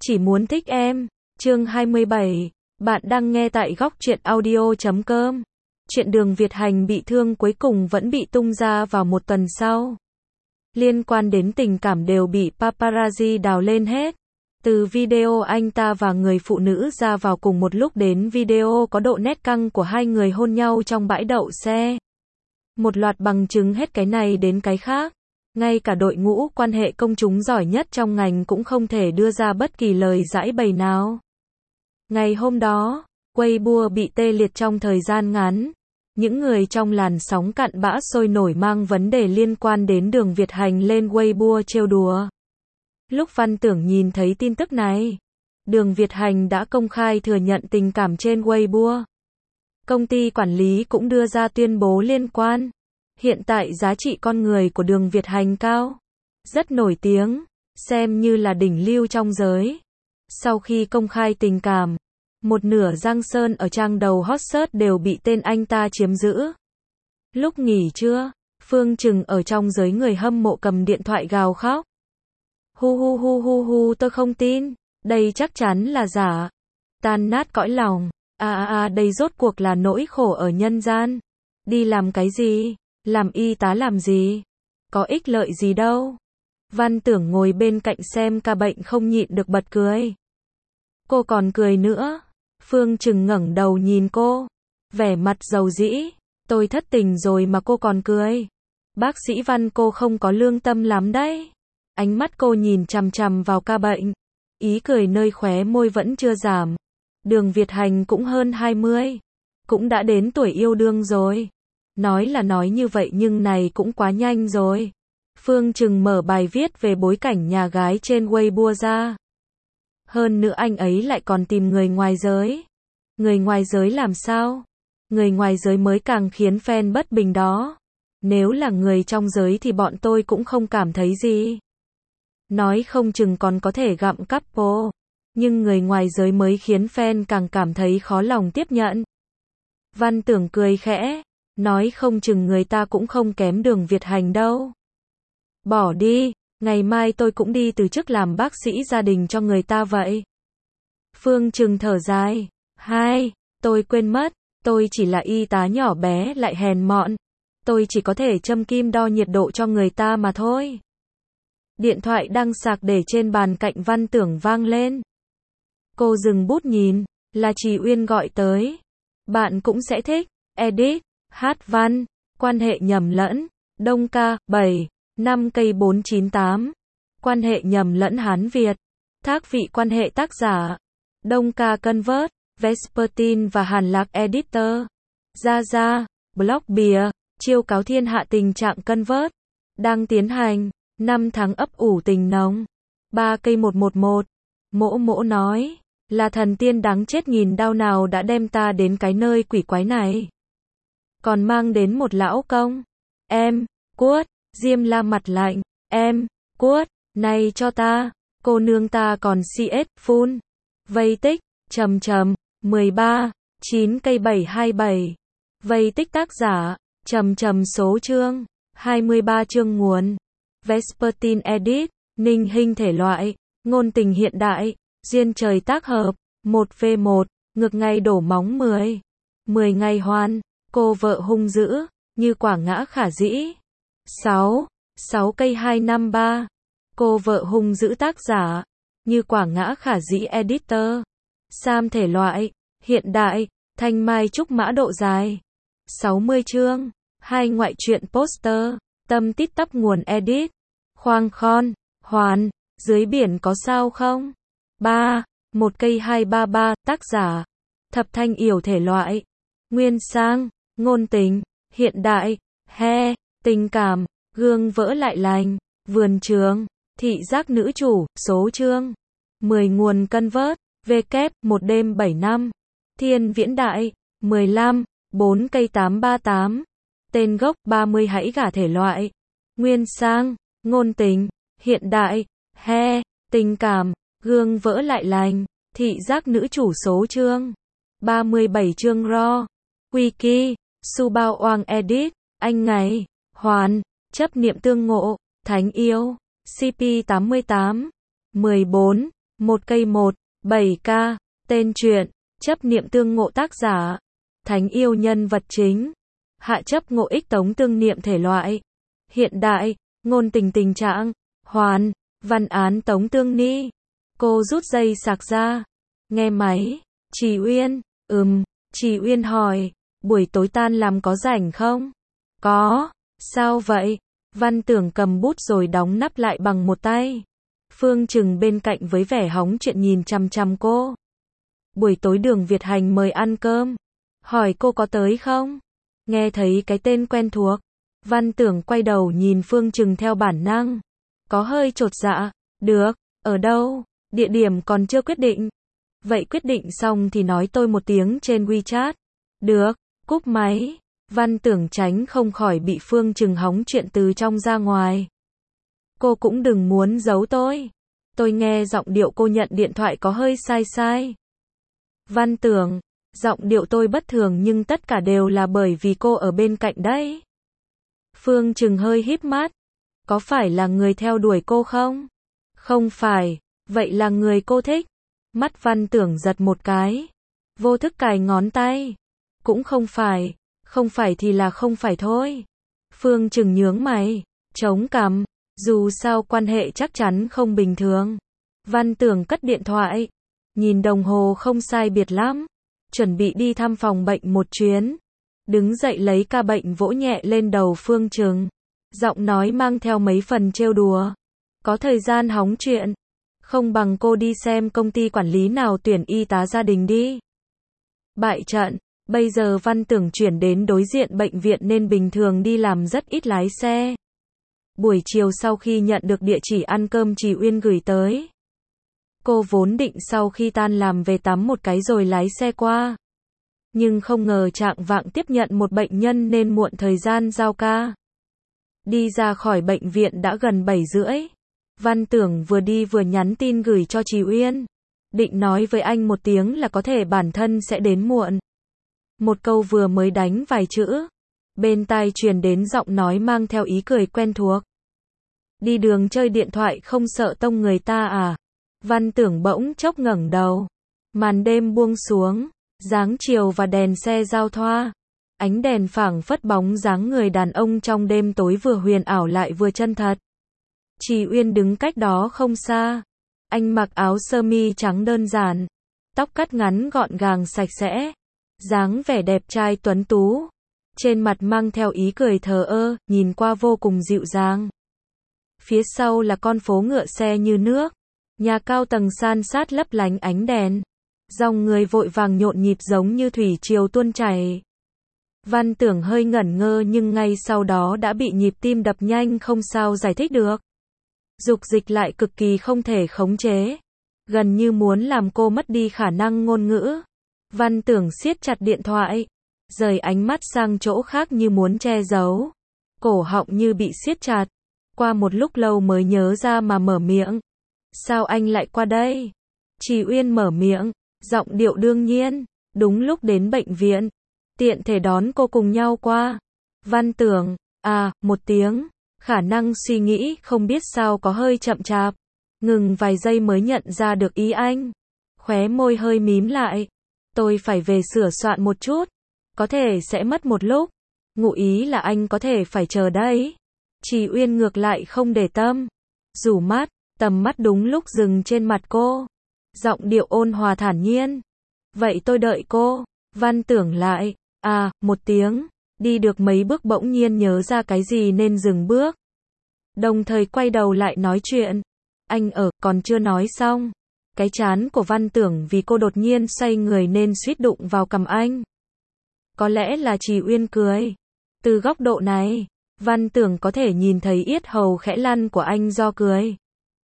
Chỉ muốn thích em. Chương 27. Bạn đang nghe tại góc truyện audio.com. Chuyện Đường Việt Hành bị thương cuối cùng vẫn bị tung ra vào một tuần sau. Liên quan đến tình cảm đều bị paparazzi đào lên hết. Từ video anh ta và người phụ nữ ra vào cùng một lúc đến video có độ nét căng của hai người hôn nhau trong bãi đậu xe. Một loạt bằng chứng hết cái này đến cái khác. Ngay cả đội ngũ quan hệ công chúng giỏi nhất trong ngành cũng không thể đưa ra bất kỳ lời giải bày nào. Ngày hôm đó, Weibo bị tê liệt trong thời gian ngắn. Những người trong làn sóng cặn bã sôi nổi mang vấn đề liên quan đến Đường Việt Hành lên Weibo trêu đùa. Lúc Văn Tưởng nhìn thấy tin tức này, Đường Việt Hành đã công khai thừa nhận tình cảm trên Weibo. Công ty quản lý cũng đưa ra tuyên bố liên quan. Hiện tại giá trị con người của Đường Việt Hành cao, rất nổi tiếng, xem như là đỉnh lưu trong giới. Sau khi công khai tình cảm, một nửa Giang Sơn ở trang đầu hot search đều bị tên anh ta chiếm giữ. Lúc nghỉ trưa, Phương Trừng ở trong giới người hâm mộ cầm điện thoại gào khóc. Hu hu hu hu hu, tôi không tin, đây chắc chắn là giả. Tan nát cõi lòng, đây rốt cuộc là nỗi khổ ở nhân gian. Đi làm cái gì? Làm y tá làm gì? Có ích lợi gì đâu. Văn Tưởng ngồi bên cạnh xem ca bệnh không nhịn được bật cười. Cô còn cười nữa. Phương Trừng ngẩng đầu nhìn cô, vẻ mặt dầu dĩ. Tôi thất tình rồi mà cô còn cười. Bác sĩ Văn, cô không có lương tâm lắm đấy. Ánh mắt cô nhìn chằm chằm vào ca bệnh. Ý cười nơi khóe môi vẫn chưa giảm. Đường Việt Hành cũng hơn 20. Cũng đã đến tuổi yêu đương rồi. Nói là nói như vậy nhưng này cũng quá nhanh rồi. Phương Trừng mở bài viết về bối cảnh nhà gái trên Weibo ra. Hơn nữa anh ấy lại còn tìm người ngoài giới. Người ngoài giới làm sao? Người ngoài giới mới càng khiến fan bất bình đó. Nếu là người trong giới thì bọn tôi cũng không cảm thấy gì. Nói không chừng còn có thể gặm couple. Nhưng người ngoài giới mới khiến fan càng cảm thấy khó lòng tiếp nhận. Văn Tưởng cười khẽ. Nói không chừng người ta cũng không kém Đường Việt Hành đâu. Bỏ đi, ngày mai tôi cũng đi từ chức làm bác sĩ gia đình cho người ta vậy. Phương Trừng thở dài. Tôi quên mất, tôi chỉ là y tá nhỏ bé lại hèn mọn. Tôi chỉ có thể châm kim đo nhiệt độ cho người ta mà thôi. Điện thoại đang sạc để trên bàn cạnh Văn Tưởng vang lên. Cô dừng bút nhìn, là chị Uyên gọi tới. Bạn cũng sẽ thích, edit. Hát văn, quan hệ nhầm lẫn, Đông Ca, 7, 5 cây 498. Quan hệ nhầm lẫn Hán Việt. Thác vị quan hệ tác giả. Đông Ca Convert, Vespertine và Hàn Lạc Editor. Gia, blog bìa, chiêu cáo thiên hạ tình trạng Convert. Đang tiến hành, 5 tháng ấp ủ tình nồng. 3 cây 111. Mỗ nói, là thần tiên đáng chết nghìn đao nào đã đem ta đến cái nơi quỷ quái này. Còn mang đến một lão công. Em, cuốt, Diêm La mặt lạnh. Em, cuốt, này cho ta, cô nương ta còn CS, full. Vây tích, 13, 9 cây 727. Vây tích tác giả, số chương, 23 chương nguồn. Vespertine edit, Ninh Hinh thể loại, ngôn tình hiện đại, duyên trời tác hợp, 1v1, ngược ngày đổ móng 10. 10 ngày hoàn. Cô vợ hung dữ, như quả ngã khả dĩ. 6 cây 253. Cô vợ hung dữ tác giả, như quả ngã khả dĩ editor. Sam thể loại, hiện đại, thanh mai trúc mã độ dài. 60 chương, 2 ngoại truyện poster, tâm tít tắp nguồn edit. Khoang khon, hoàn, dưới biển có sao không? 1 cây 233, tác giả, Thập Thanh Yểu thể loại, nguyên sang. Ngôn tình, hiện đại, tình cảm, gương vỡ lại lành, vườn trường, thị giác nữ chủ, số chương, 10 nguồn Convert, một đêm 7 năm, thiên viễn đại, 15, 4 cây 838, tên gốc 30 hãy gả thể loại, nguyên sang, ngôn tình, hiện đại, tình cảm, gương vỡ lại lành, thị giác nữ chủ số chương, 37 chương raw, wiki. Subao Oang edit, anh ngày, hoàn, chấp niệm tương ngộ, thánh yêu, CP88, 14, Một cây 7K, tên truyện, chấp niệm tương ngộ tác giả, thánh yêu nhân vật chính, hạ chấp ngộ ích tống tương niệm thể loại, hiện đại, ngôn tình tình trạng, hoàn, văn án tống tương ni. Cô rút dây sạc ra, nghe máy, Trì Uyên, Trì Uyên hỏi, buổi tối tan làm có rảnh không? Có, sao vậy? Văn Tưởng cầm bút rồi đóng nắp lại bằng một tay. Phương Trừng bên cạnh với vẻ hóng chuyện nhìn chằm chằm cô. Buổi tối Đường Việt Hành mời ăn cơm. Hỏi cô có tới không? Nghe thấy cái tên quen thuộc. Văn Tưởng quay đầu nhìn Phương Trừng theo bản năng. Có hơi chột dạ. Được, ở đâu? Địa điểm còn chưa quyết định. Vậy quyết định xong thì nói tôi một tiếng trên WeChat. Được, cúp máy. Văn Tưởng tránh không khỏi bị Phương Trừng hóng chuyện từ trong ra ngoài. Cô cũng đừng muốn giấu tôi. Tôi nghe giọng điệu cô nhận điện thoại có hơi sai. Văn Tưởng, giọng điệu tôi bất thường nhưng tất cả đều là bởi vì cô ở bên cạnh đấy. Phương Trừng hơi híp mắt. Có phải là người theo đuổi cô không? Không phải, vậy là người cô thích. Mắt Văn Tưởng giật một cái. Vô thức cài ngón tay. Cũng không phải thì là không phải thôi. Phương Trừng nhướng mày, chống cằm, dù sao quan hệ chắc chắn không bình thường. Văn Tưởng cất điện thoại, nhìn đồng hồ không sai biệt lắm, chuẩn bị đi thăm phòng bệnh một chuyến. Đứng dậy lấy ca bệnh vỗ nhẹ lên đầu Phương Trừng, giọng nói mang theo mấy phần trêu đùa. Có thời gian hóng chuyện, không bằng cô đi xem công ty quản lý nào tuyển y tá gia đình đi. Bại trận. Bây giờ Văn Tưởng chuyển đến đối diện bệnh viện nên bình thường đi làm rất ít lái xe. Buổi chiều sau khi nhận được địa chỉ ăn cơm Trì Uyên gửi tới, cô vốn định sau khi tan làm về tắm một cái rồi lái xe qua. Nhưng không ngờ chạng vạng tiếp nhận một bệnh nhân nên muộn thời gian giao ca. Đi ra khỏi bệnh viện đã gần 7:30. Văn Tưởng vừa đi vừa nhắn tin gửi cho Trì Uyên. Định nói với anh một tiếng là có thể bản thân sẽ đến muộn. Một câu vừa mới đánh vài chữ, bên tai truyền đến giọng nói mang theo ý cười quen thuộc. Đi đường chơi điện thoại không sợ tông người ta à? Văn Tưởng bỗng chốc ngẩng đầu. Màn đêm buông xuống, dáng chiều và đèn xe giao thoa. Ánh đèn phảng phất bóng dáng người đàn ông trong đêm tối vừa huyền ảo lại vừa chân thật. Trì Uyên đứng cách đó không xa. Anh mặc áo sơ mi trắng đơn giản, tóc cắt ngắn gọn gàng sạch sẽ. Dáng vẻ đẹp trai tuấn tú, trên mặt mang theo ý cười thờ ơ, nhìn qua vô cùng dịu dàng. Phía sau là con phố ngựa xe như nước, nhà cao tầng san sát lấp lánh ánh đèn, dòng người vội vàng nhộn nhịp giống như thủy triều tuôn chảy. Văn Tưởng hơi ngẩn ngơ nhưng ngay sau đó đã bị nhịp tim đập nhanh không sao giải thích được. Dục dịch lại cực kỳ không thể khống chế, gần như muốn làm cô mất đi khả năng ngôn ngữ. Văn Tưởng siết chặt điện thoại, rời ánh mắt sang chỗ khác như muốn che giấu. Cổ họng như bị siết chặt. Qua một lúc lâu mới nhớ ra mà mở miệng. Sao anh lại qua đây? Trì Uyên mở miệng, giọng điệu đương nhiên. Đúng lúc đến bệnh viện, tiện thể đón cô cùng nhau qua. Văn Tưởng, một tiếng. Khả năng suy nghĩ không biết sao có hơi chậm chạp. Ngừng vài giây mới nhận ra được ý anh. Khóe môi hơi mím lại. Tôi phải về sửa soạn một chút. Có thể sẽ mất một lúc. Ngụ ý là anh có thể phải chờ đấy. Trì Uyên ngược lại không để tâm. Rủ mắt, tầm mắt đúng lúc dừng trên mặt cô. Giọng điệu ôn hòa thản nhiên. Vậy tôi đợi cô. Văn Tưởng lại. Một tiếng. Đi được mấy bước bỗng nhiên nhớ ra cái gì nên dừng bước. Đồng thời quay đầu lại nói chuyện. Anh còn chưa nói xong. Cái trán của Văn Tưởng vì cô đột nhiên xoay người nên suýt đụng vào cằm anh. Có lẽ là Trì Uyên cười. Từ góc độ này, Văn Tưởng có thể nhìn thấy yết hầu khẽ lăn của anh do cười.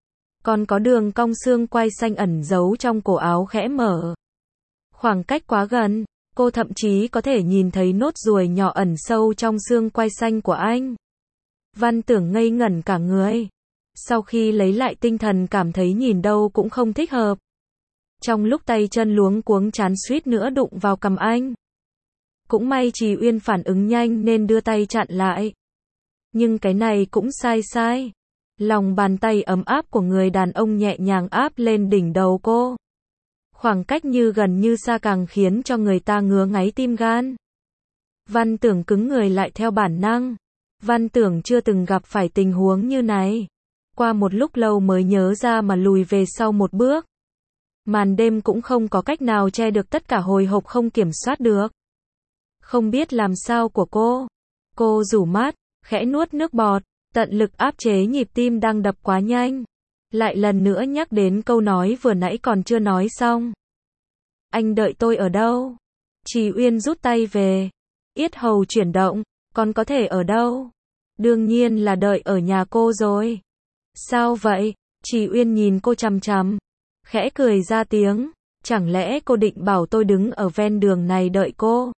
Còn có đường cong xương quai xanh ẩn giấu trong cổ áo khẽ mở. Khoảng cách quá gần, cô thậm chí có thể nhìn thấy nốt ruồi nhỏ ẩn sâu trong xương quai xanh của anh. Văn Tưởng ngây ngẩn cả người. Sau khi lấy lại tinh thần cảm thấy nhìn đâu cũng không thích hợp. Trong lúc tay chân luống cuống chán suýt nữa đụng vào cằm anh. Cũng may Trì Uyên phản ứng nhanh nên đưa tay chặn lại. Nhưng cái này cũng sai. Lòng bàn tay ấm áp của người đàn ông nhẹ nhàng áp lên đỉnh đầu cô. Khoảng cách như gần như xa càng khiến cho người ta ngứa ngáy tim gan. Văn Tưởng cứng người lại theo bản năng. Văn Tưởng chưa từng gặp phải tình huống như này. Qua một lúc lâu mới nhớ ra mà lùi về sau một bước. Màn đêm cũng không có cách nào che được tất cả hồi hộp không kiểm soát được. Không biết làm sao của cô. Cô rủ mắt, khẽ nuốt nước bọt, tận lực áp chế nhịp tim đang đập quá nhanh. Lại lần nữa nhắc đến câu nói vừa nãy còn chưa nói xong. Anh đợi tôi ở đâu? Trì Uyên rút tay về. Yết hầu chuyển động, còn có thể ở đâu? Đương nhiên là đợi ở nhà cô rồi. Sao vậy? Trì Uyên nhìn cô chằm chằm. Khẽ cười ra tiếng. Chẳng lẽ cô định bảo tôi đứng ở ven đường này đợi cô?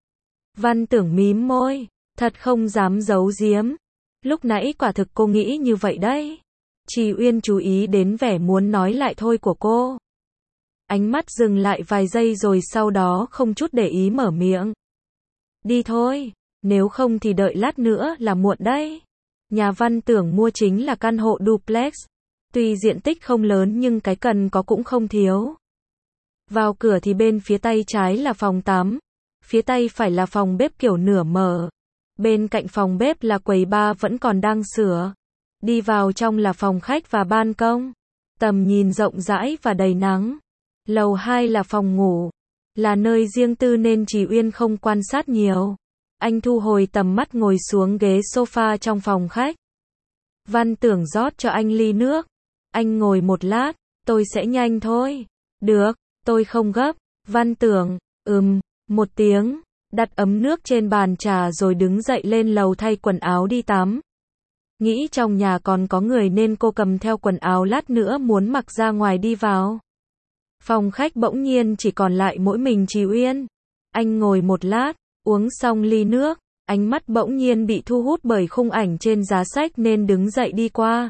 Văn Tưởng mím môi. Thật không dám giấu giếm. Lúc nãy quả thực cô nghĩ như vậy đấy. Trì Uyên chú ý đến vẻ muốn nói lại thôi của cô. Ánh mắt dừng lại vài giây rồi sau đó không chút để ý mở miệng. Đi thôi, nếu không thì đợi lát nữa là muộn đấy. Nhà Văn Tưởng mua chính là căn hộ duplex. Tuy diện tích không lớn nhưng cái cần có cũng không thiếu. Vào cửa thì bên phía tay trái là phòng tắm. Phía tay phải là phòng bếp kiểu nửa mở. Bên cạnh phòng bếp là quầy bar vẫn còn đang sửa. Đi vào trong là phòng khách và ban công. Tầm nhìn rộng rãi và đầy nắng. Lầu 2 là phòng ngủ. Là nơi riêng tư nên Trì Uyên không quan sát nhiều. Anh thu hồi tầm mắt ngồi xuống ghế sofa trong phòng khách. Văn Tưởng rót cho anh ly nước. Anh ngồi một lát, tôi sẽ nhanh thôi. Được, tôi không gấp. Văn Tưởng, một tiếng, đặt ấm nước trên bàn trà rồi đứng dậy lên lầu thay quần áo đi tắm. Nghĩ trong nhà còn có người nên cô cầm theo quần áo lát nữa muốn mặc ra ngoài đi vào. Phòng khách bỗng nhiên chỉ còn lại mỗi mình Trì Uyên. Anh ngồi một lát, uống xong ly nước, ánh mắt bỗng nhiên bị thu hút bởi khung ảnh trên giá sách nên đứng dậy đi qua.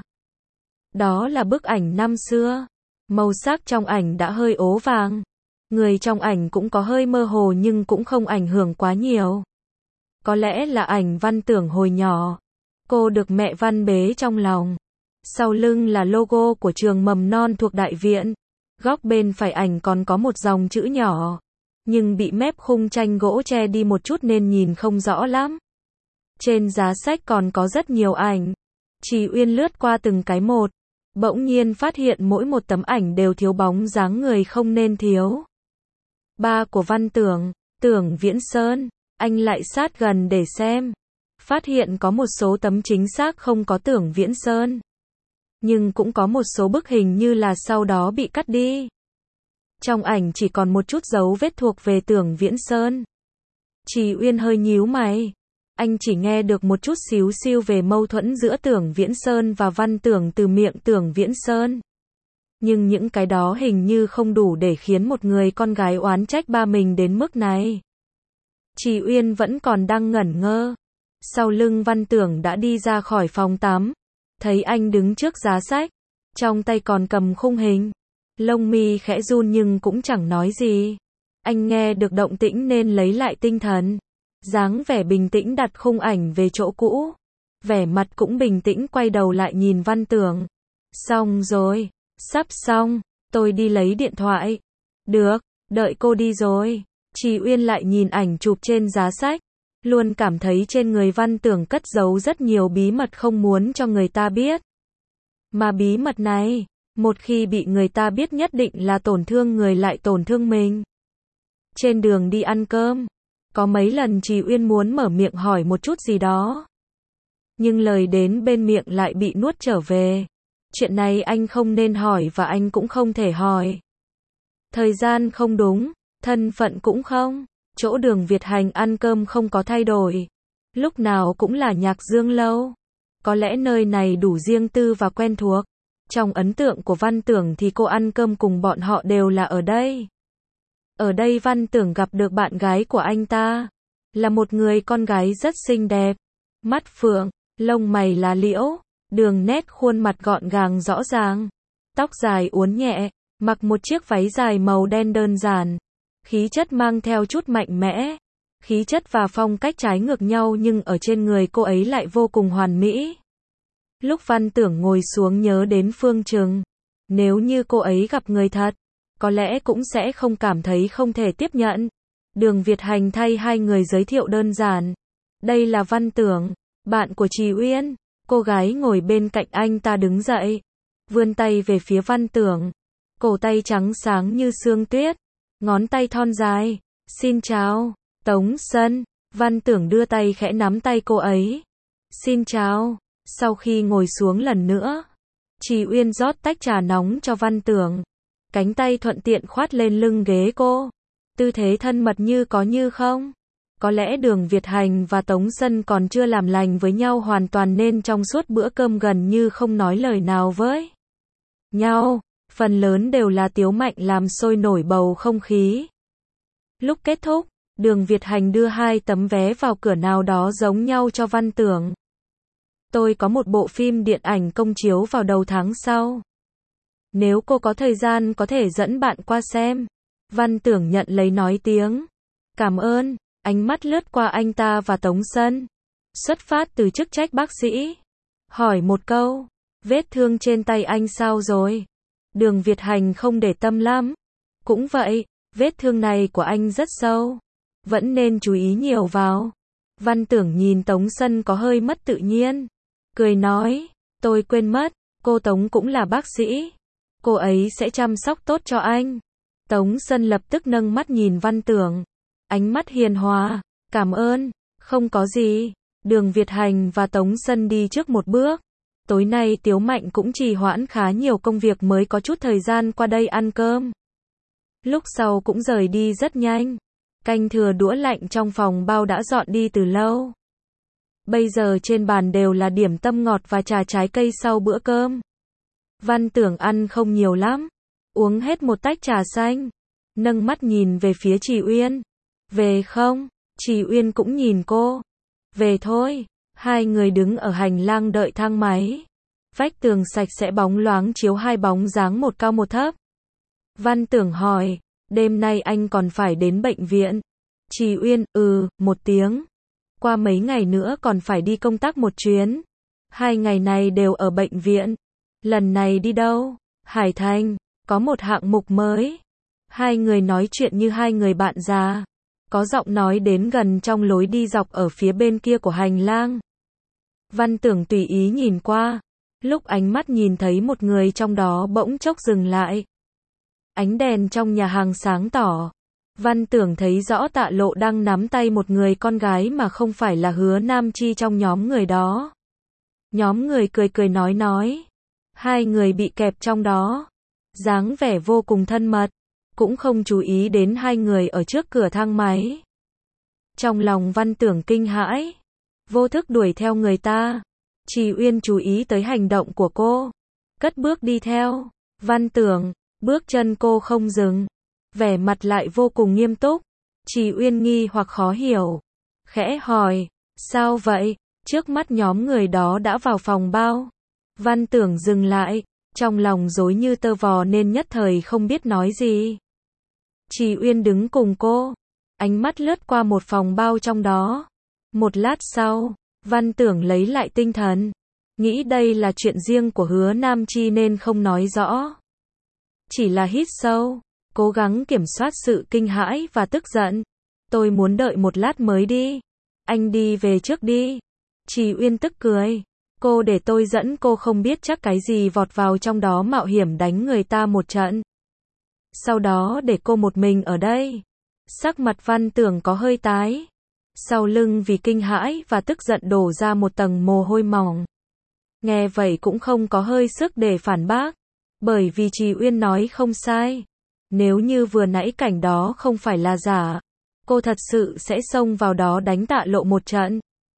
Đó là bức ảnh năm xưa. Màu sắc trong ảnh đã hơi ố vàng. Người trong ảnh cũng có hơi mơ hồ nhưng cũng không ảnh hưởng quá nhiều. Có lẽ là ảnh Văn Tưởng hồi nhỏ. Cô được mẹ Văn bế trong lòng. Sau lưng là logo của trường mầm non thuộc đại viện. Góc bên phải ảnh còn có một dòng chữ nhỏ. Nhưng bị mép khung tranh gỗ che đi một chút nên nhìn không rõ lắm. Trên giá sách còn có rất nhiều ảnh. Trì Uyên lướt qua từng cái một. Bỗng nhiên phát hiện mỗi một tấm ảnh đều thiếu bóng dáng người không nên thiếu. Ba của Văn Tưởng, Tưởng Viễn Sơn. Anh lại sát gần để xem. Phát hiện có một số tấm chính xác không có Tưởng Viễn Sơn. Nhưng cũng có một số bức hình như là sau đó bị cắt đi. Trong ảnh chỉ còn một chút dấu vết thuộc về Tưởng Viễn Sơn. Trì Uyên hơi nhíu mày. Anh chỉ nghe được một chút xíu xiu về mâu thuẫn giữa Tưởng Viễn Sơn và Văn Tưởng từ miệng Tưởng Viễn Sơn. Nhưng những cái đó hình như không đủ để khiến một người con gái oán trách ba mình đến mức này. Trì Uyên vẫn còn đang ngẩn ngơ. Sau lưng Văn Tưởng đã đi ra khỏi phòng tắm. Thấy anh đứng trước giá sách. Trong tay còn cầm khung hình. Lông mi khẽ run nhưng cũng chẳng nói gì. Anh nghe được động tĩnh nên lấy lại tinh thần. Dáng vẻ bình tĩnh đặt khung ảnh về chỗ cũ. Vẻ mặt cũng bình tĩnh quay đầu lại nhìn Văn Tưởng. Xong rồi. Sắp xong. Tôi đi lấy điện thoại. Được. Đợi cô đi rồi. Trì Uyên lại nhìn ảnh chụp trên giá sách. Luôn cảm thấy trên người Văn Tưởng cất giấu rất nhiều bí mật không muốn cho người ta biết. Mà bí mật này, một khi bị người ta biết nhất định là tổn thương người lại tổn thương mình. Trên đường đi ăn cơm, có mấy lần Trì Uyên muốn mở miệng hỏi một chút gì đó. Nhưng lời đến bên miệng lại bị nuốt trở về. Chuyện này anh không nên hỏi và anh cũng không thể hỏi. Thời gian không đúng, thân phận cũng không. Chỗ Đường Việt Hành ăn cơm không có thay đổi. Lúc nào cũng là Nhạc Dương lâu. Có lẽ nơi này đủ riêng tư và quen thuộc. Trong ấn tượng của Văn Tưởng thì cô ăn cơm cùng bọn họ đều là ở đây. Ở đây Văn Tưởng gặp được bạn gái của anh ta. Là một người con gái rất xinh đẹp. Mắt phượng, lông mày lá liễu, đường nét khuôn mặt gọn gàng rõ ràng. Tóc dài uốn nhẹ, mặc một chiếc váy dài màu đen đơn giản. Khí chất mang theo chút mạnh mẽ. Khí chất và phong cách trái ngược nhau nhưng ở trên người cô ấy lại vô cùng hoàn mỹ. Lúc Văn Tưởng ngồi xuống nhớ đến Phương Trừng. Nếu như cô ấy gặp người thật, có lẽ cũng sẽ không cảm thấy không thể tiếp nhận. Đường Việt Hành thay hai người giới thiệu đơn giản. Đây là Văn Tưởng, bạn của Trì Uyên. Cô gái ngồi bên cạnh anh ta đứng dậy, vươn tay về phía Văn Tưởng. Cổ tay trắng sáng như sương tuyết, ngón tay thon dài. Xin chào, Tống Sân. Văn Tưởng đưa tay khẽ nắm tay cô ấy. Xin chào. Sau khi ngồi xuống lần nữa, Trì Uyên rót tách trà nóng cho Văn Tưởng. Cánh tay thuận tiện khoát lên lưng ghế cô. Tư thế thân mật như có như không. Có lẽ Đường Việt Hành và Tống Sân còn chưa làm lành với nhau hoàn toàn nên trong suốt bữa cơm gần như không nói lời nào với nhau. Phần lớn đều là Tiếu Mạnh làm sôi nổi bầu không khí. Lúc kết thúc, Đường Việt Hành đưa 2 tấm vé vào cửa nào đó giống nhau cho Văn Tưởng. Tôi có một bộ phim điện ảnh công chiếu vào đầu tháng sau. Nếu cô có thời gian có thể dẫn bạn qua xem. Văn Tưởng nhận lấy nói tiếng. Cảm ơn. Ánh mắt lướt qua anh ta và Tống Sân. Xuất phát từ chức trách bác sĩ. Hỏi một câu. Vết thương trên tay anh sao rồi? Đường Việt Hành không để tâm lắm. Cũng vậy, vết thương này của anh rất sâu. Vẫn nên chú ý nhiều vào. Văn Tưởng nhìn Tống Sân có hơi mất tự nhiên. Cười nói, tôi quên mất, cô Tống cũng là bác sĩ. Cô ấy sẽ chăm sóc tốt cho anh. Tống Sân lập tức nâng mắt nhìn Văn Tưởng. Ánh mắt hiền hòa, cảm ơn, không có gì. Đường Việt Hành và Tống Sân đi trước một bước. Tối nay Tiếu Mạnh cũng trì hoãn khá nhiều công việc mới có chút thời gian qua đây ăn cơm. Lúc sau cũng rời đi rất nhanh. Canh thừa đũa lạnh trong phòng bao đã dọn đi từ lâu. Bây giờ trên bàn đều là điểm tâm ngọt và trà trái cây sau bữa cơm. Văn Tưởng ăn không nhiều lắm. Uống hết một tách trà xanh. Nâng mắt nhìn về phía Trì Uyên. Về không? Trì Uyên cũng nhìn cô. Về thôi. Hai người đứng ở hành lang đợi thang máy. Vách tường sạch sẽ bóng loáng chiếu 2 bóng dáng một cao một thấp. Văn Tưởng hỏi, đêm nay anh còn phải đến bệnh viện? Trì Uyên, một tiếng. Qua mấy ngày nữa còn phải đi công tác một chuyến. 2 ngày này đều ở bệnh viện. Lần này đi đâu? Hải Thành, có một hạng mục mới. Hai người nói chuyện như hai người bạn già. Có giọng nói đến gần trong lối đi dọc ở phía bên kia của hành lang. Văn Tưởng tùy ý nhìn qua. Lúc ánh mắt nhìn thấy một người trong đó bỗng chốc dừng lại. Ánh đèn trong nhà hàng sáng tỏ. Văn Tưởng thấy rõ Tạ Lộ đang nắm tay một người con gái mà không phải là Hứa Nam Chi trong nhóm người đó. Nhóm người cười cười nói. Hai người bị kẹp trong đó. Dáng vẻ vô cùng thân mật. Cũng không chú ý đến hai người ở trước cửa thang máy. Trong lòng Văn Tưởng kinh hãi. Vô thức đuổi theo người ta. Trì Uyên chú ý tới hành động của cô. Cất bước đi theo. Văn Tưởng, bước chân cô không dừng. Vẻ mặt lại vô cùng nghiêm túc. Trì Uyên nghi hoặc khó hiểu. Khẽ hỏi, sao vậy? Trước mắt nhóm người đó đã vào phòng bao. Văn Tưởng dừng lại. Trong lòng rối như tơ vò nên nhất thời không biết nói gì. Trì Uyên đứng cùng cô. Ánh mắt lướt qua một phòng bao trong đó. Một lát sau, Văn Tưởng lấy lại tinh thần. Nghĩ đây là chuyện riêng của Hứa Nam Chi nên không nói rõ. Chỉ là hít sâu, cố gắng kiểm soát sự kinh hãi và tức giận. Tôi muốn đợi một lát mới đi. Anh đi về trước đi. Trì Uyên tức cười. Cô để tôi dẫn cô không biết chắc cái gì vọt vào trong đó mạo hiểm đánh người ta một trận. Sau đó để cô một mình ở đây. Sắc mặt Văn Tưởng có hơi tái. Sau lưng vì kinh hãi và tức giận đổ ra một tầng mồ hôi mỏng. Nghe vậy cũng không có hơi sức để phản bác. Bởi vì Trì Uyên nói không sai. Nếu như vừa nãy cảnh đó không phải là giả, cô thật sự sẽ xông vào đó đánh Tạ Lộ một trận.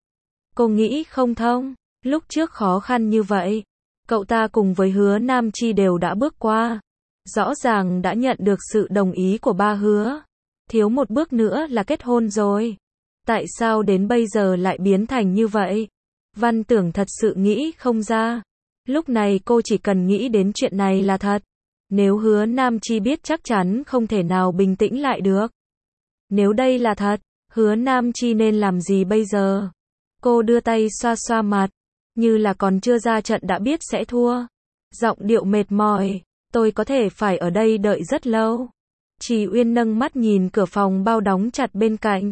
Cô nghĩ không thông. Lúc trước khó khăn như vậy, cậu ta cùng với Hứa Nam Chi đều đã bước qua. Rõ ràng đã nhận được sự đồng ý của ba Hứa. Thiếu một bước nữa là kết hôn rồi. Tại sao đến bây giờ lại biến thành như vậy? Văn Tưởng thật sự nghĩ không ra. Lúc này cô chỉ cần nghĩ đến chuyện này là thật. Nếu Hứa Nam Chi biết chắc chắn không thể nào bình tĩnh lại được. Nếu đây là thật, Hứa Nam Chi nên làm gì bây giờ? Cô đưa tay xoa xoa mặt. như là còn chưa ra trận đã biết sẽ thua. Giọng điệu mệt mỏi, tôi có thể phải ở đây đợi rất lâu. Trì Uyên nâng mắt nhìn cửa phòng bao đóng chặt bên cạnh.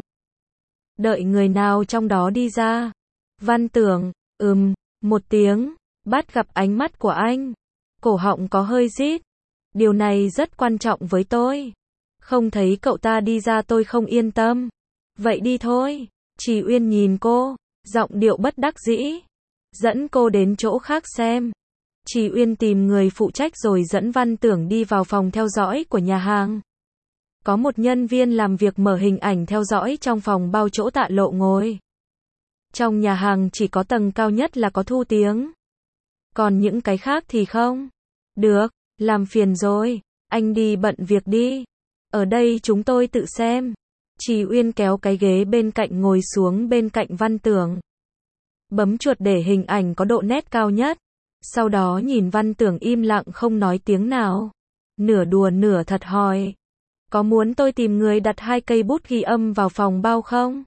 Đợi người nào trong đó đi ra. Văn Tưởng, một tiếng, bắt gặp ánh mắt của anh. Cổ họng có hơi rít. Điều này rất quan trọng với tôi. Không thấy cậu ta đi ra tôi không yên tâm. Vậy đi thôi. Trì Uyên nhìn cô, giọng điệu bất đắc dĩ. Dẫn cô đến chỗ khác xem. Trì Uyên tìm người phụ trách rồi dẫn Văn Tưởng đi vào phòng theo dõi của nhà hàng. Có một nhân viên làm việc mở hình ảnh theo dõi trong phòng bao chỗ Tạ Lộ ngồi. Trong nhà hàng chỉ có tầng cao nhất là có thu tiếng. Còn những cái khác thì không. Được, làm phiền rồi, anh đi bận việc đi. Ở đây chúng tôi tự xem. Trì Uyên kéo cái ghế bên cạnh ngồi xuống bên cạnh Văn Tưởng. Bấm chuột để hình ảnh có độ nét cao nhất. Sau đó nhìn Văn Tưởng im lặng không nói tiếng nào. Nửa đùa nửa thật hỏi. Có muốn tôi tìm người đặt 2 cây bút ghi âm vào phòng bao không?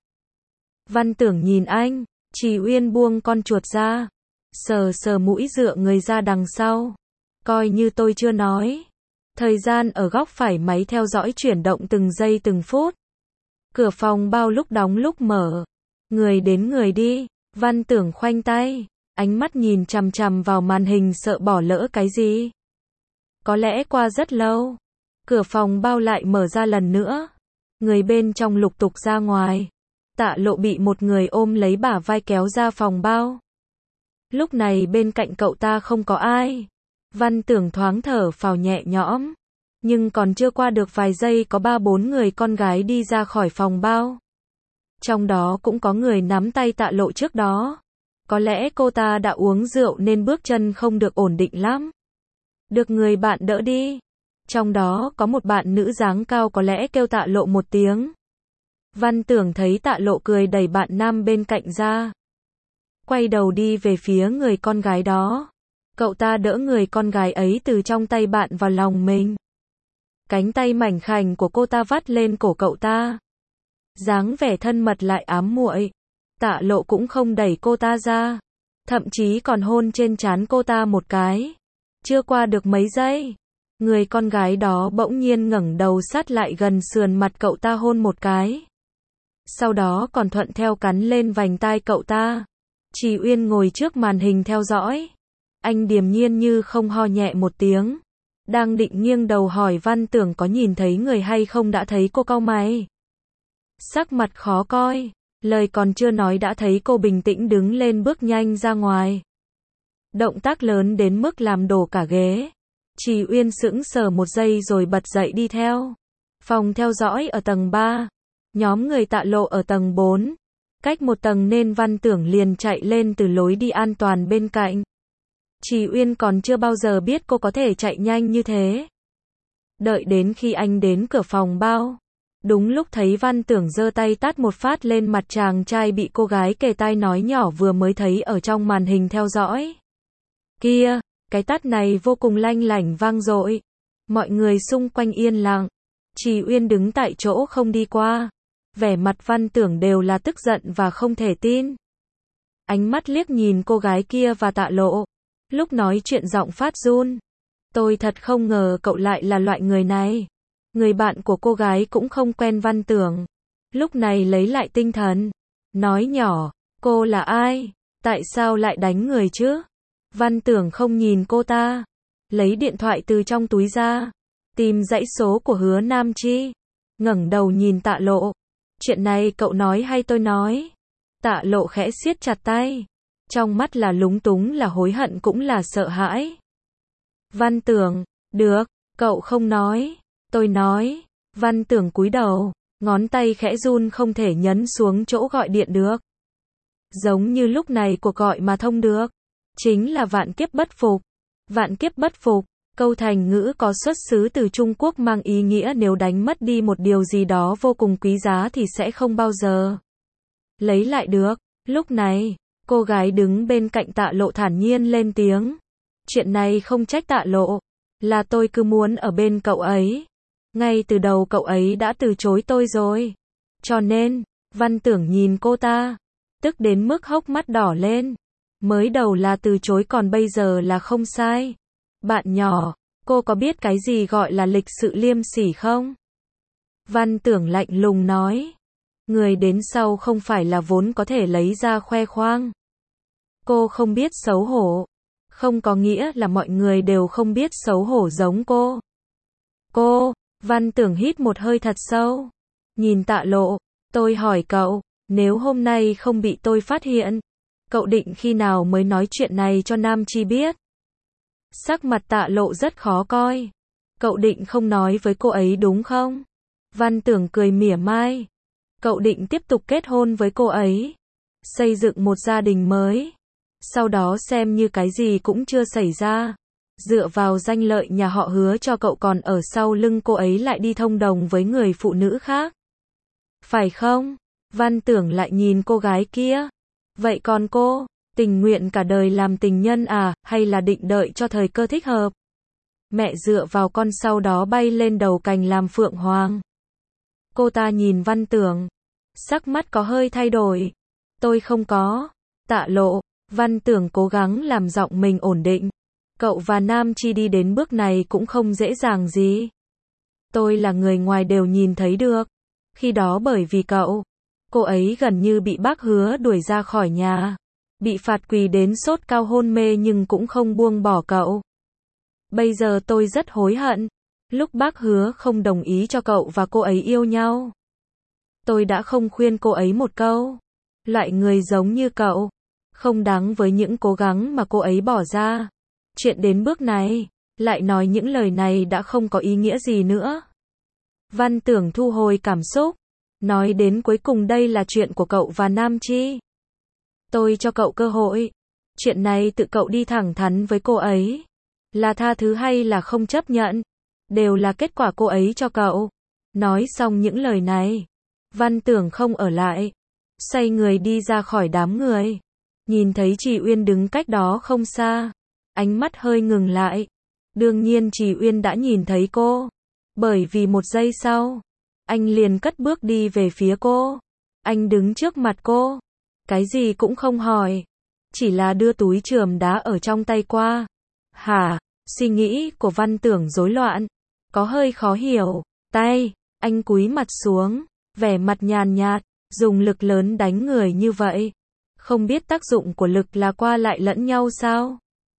Văn Tưởng nhìn anh, Trì Uyên buông con chuột ra. Sờ sờ mũi dựa người ra đằng sau. Coi như tôi chưa nói. Thời gian ở góc phải máy theo dõi chuyển động từng giây từng phút. Cửa phòng bao lúc đóng lúc mở. Người đến người đi. Văn Tưởng khoanh tay. Ánh mắt nhìn chằm chằm vào màn hình sợ bỏ lỡ cái gì. Có lẽ qua rất lâu. Cửa phòng bao lại mở ra lần nữa. Người bên trong lục tục ra ngoài. Tạ Lộ bị một người ôm lấy bả vai kéo ra phòng bao. Lúc này bên cạnh cậu ta không có ai. Văn Tưởng thoáng thở phào nhẹ nhõm. Nhưng còn chưa qua được vài giây có 3-4 người con gái đi ra khỏi phòng bao. Trong đó cũng có người nắm tay Tạ Lộ trước đó. Có lẽ cô ta đã uống rượu nên bước chân không được ổn định lắm. Được người bạn đỡ đi. Trong đó có một bạn nữ dáng cao có lẽ kêu Tạ Lộ một tiếng. Văn Tưởng thấy Tạ Lộ cười đẩy bạn nam bên cạnh ra. Quay đầu đi về phía người con gái đó. Cậu ta đỡ người con gái ấy từ trong tay bạn vào lòng mình. Cánh tay mảnh khảnh của cô ta vắt lên cổ cậu ta. Dáng vẻ thân mật lại ám muội. Tạ Lộ cũng không đẩy cô ta ra. Thậm chí còn hôn trên trán cô ta một cái. Chưa qua được mấy giây. Người con gái đó bỗng nhiên ngẩng đầu sát lại gần sườn mặt cậu ta hôn một cái. Sau đó còn thuận theo cắn lên vành tai cậu ta. Trì Uyên ngồi trước màn hình theo dõi. Anh điềm nhiên như không ho nhẹ một tiếng. Đang định nghiêng đầu hỏi Văn Tưởng có nhìn thấy người hay không đã thấy cô cau mày. Sắc mặt khó coi. Lời còn chưa nói đã thấy cô bình tĩnh đứng lên bước nhanh ra ngoài. Động tác lớn đến mức làm đổ cả ghế. Trì Uyên sững sờ một giây rồi bật dậy đi theo. Phòng theo dõi ở tầng 3. Nhóm người Tạ Lộ ở tầng 4. Cách một tầng nên Văn Tưởng liền chạy lên từ lối đi an toàn bên cạnh. Trì Uyên còn chưa bao giờ biết cô có thể chạy nhanh như thế. Đợi đến khi anh đến cửa phòng bao. Đúng lúc thấy Văn Tưởng giơ tay tát một phát lên mặt chàng trai bị cô gái kề tai nói nhỏ vừa mới thấy ở trong màn hình theo dõi. Kia, cái tát này vô cùng lanh lảnh vang dội. Mọi người xung quanh yên lặng. Trì Uyên đứng tại chỗ không đi qua. Vẻ mặt Văn Tưởng đều là tức giận và không thể tin. Ánh mắt liếc nhìn cô gái kia và Tạ Lộ. Lúc nói chuyện giọng phát run. Tôi thật không ngờ cậu lại là loại người này. Người bạn của cô gái cũng không quen Văn Tưởng. Lúc này lấy lại tinh thần. Nói nhỏ, cô là ai? Tại sao lại đánh người chứ? Văn Tưởng không nhìn cô ta. Lấy điện thoại từ trong túi ra. Tìm dãy số của Hứa Nam Chi. Ngẩng đầu nhìn Tạ Lộ. Chuyện này cậu nói hay tôi nói? Tạ Lộ khẽ siết chặt tay. Trong mắt là lúng túng là hối hận cũng là sợ hãi. Văn Tưởng, được, cậu không nói. Tôi nói. Văn Tưởng cúi đầu. Ngón tay khẽ run không thể nhấn xuống chỗ gọi điện được. Giống như lúc này cuộc gọi mà thông được. Chính là vạn kiếp bất phục. Vạn kiếp bất phục. Câu thành ngữ có xuất xứ từ Trung Quốc mang ý nghĩa nếu đánh mất đi một điều gì đó vô cùng quý giá thì sẽ không bao giờ lấy lại được. Lúc này, cô gái đứng bên cạnh Tạ Lộ thản nhiên lên tiếng. Chuyện này không trách Tạ Lộ. Là tôi cứ muốn ở bên cậu ấy. Ngay từ đầu cậu ấy đã từ chối tôi rồi. Cho nên, Văn Tưởng nhìn cô ta. Tức đến mức hốc mắt đỏ lên. Mới đầu là từ chối còn bây giờ là không sai. Bạn nhỏ, cô có biết cái gì gọi là lịch sự liêm sỉ không? Văn Tưởng lạnh lùng nói. Người đến sau không phải là vốn có thể lấy ra khoe khoang. Cô không biết xấu hổ. Không có nghĩa là mọi người đều không biết xấu hổ giống cô. Cô, Văn Tưởng hít một hơi thật sâu. Nhìn Tạ Lộ, tôi hỏi cậu, nếu hôm nay không bị tôi phát hiện, cậu định khi nào mới nói chuyện này cho Nam Chi biết? Sắc mặt Tạ Lộ rất khó coi. Cậu định không nói với cô ấy đúng không? Văn Tưởng cười mỉa mai. Cậu định tiếp tục kết hôn với cô ấy, xây dựng một gia đình mới, sau đó xem như cái gì cũng chưa xảy ra. Dựa vào danh lợi nhà họ Hứa cho cậu còn ở sau lưng cô ấy lại đi thông đồng với người phụ nữ khác. Phải không? Văn Tưởng lại nhìn cô gái kia. Vậy còn cô, tình nguyện cả đời làm tình nhân à, hay là định đợi cho thời cơ thích hợp? Mẹ dựa vào con sau đó bay lên đầu cành làm phượng hoàng. Cô ta nhìn Văn Tưởng, sắc mắt có hơi thay đổi. Tôi không có. Tạ Lộ, Văn Tưởng cố gắng làm giọng mình ổn định. Cậu và Nam Chi đi đến bước này cũng không dễ dàng gì. Tôi là người ngoài đều nhìn thấy được. Khi đó bởi vì cậu, cô ấy gần như bị bác Hứa đuổi ra khỏi nhà. Bị phạt quỳ đến sốt cao hôn mê nhưng cũng không buông bỏ cậu. Bây giờ tôi rất hối hận. Lúc bác Hứa không đồng ý cho cậu và cô ấy yêu nhau. Tôi đã không khuyên cô ấy một câu. Loại người giống như cậu, không đáng với những cố gắng mà cô ấy bỏ ra. Chuyện đến bước này, lại nói những lời này đã không có ý nghĩa gì nữa. Văn Tưởng thu hồi cảm xúc. Nói đến cuối cùng đây là chuyện của cậu và Nam Chi. Tôi cho cậu cơ hội. Chuyện này tự cậu đi thẳng thắn với cô ấy. Là tha thứ hay là không chấp nhận, đều là kết quả cô ấy cho cậu. Nói xong những lời này, Văn Tưởng không ở lại. Xoay người đi ra khỏi đám người. Nhìn thấy Trì Uyên đứng cách đó không xa. Ánh mắt hơi ngừng lại. Đương nhiên Trì Uyên đã nhìn thấy cô. Bởi vì một giây sau, anh liền cất bước đi về phía cô. Anh đứng trước mặt cô. Cái gì cũng không hỏi. Chỉ là đưa túi chườm đá ở trong tay qua. Hả? Suy nghĩ của Văn Tưởng rối loạn. Có hơi khó hiểu. Tay, anh cúi mặt xuống. Vẻ mặt nhàn nhạt. Dùng lực lớn đánh người như vậy. Không biết tác dụng của lực là qua lại lẫn nhau sao?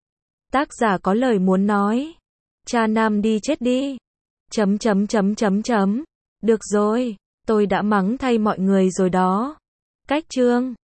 Tác giả có lời muốn nói. Cha nam đi chết đi. Được rồi, tôi đã mắng thay mọi người rồi đó. Cách chương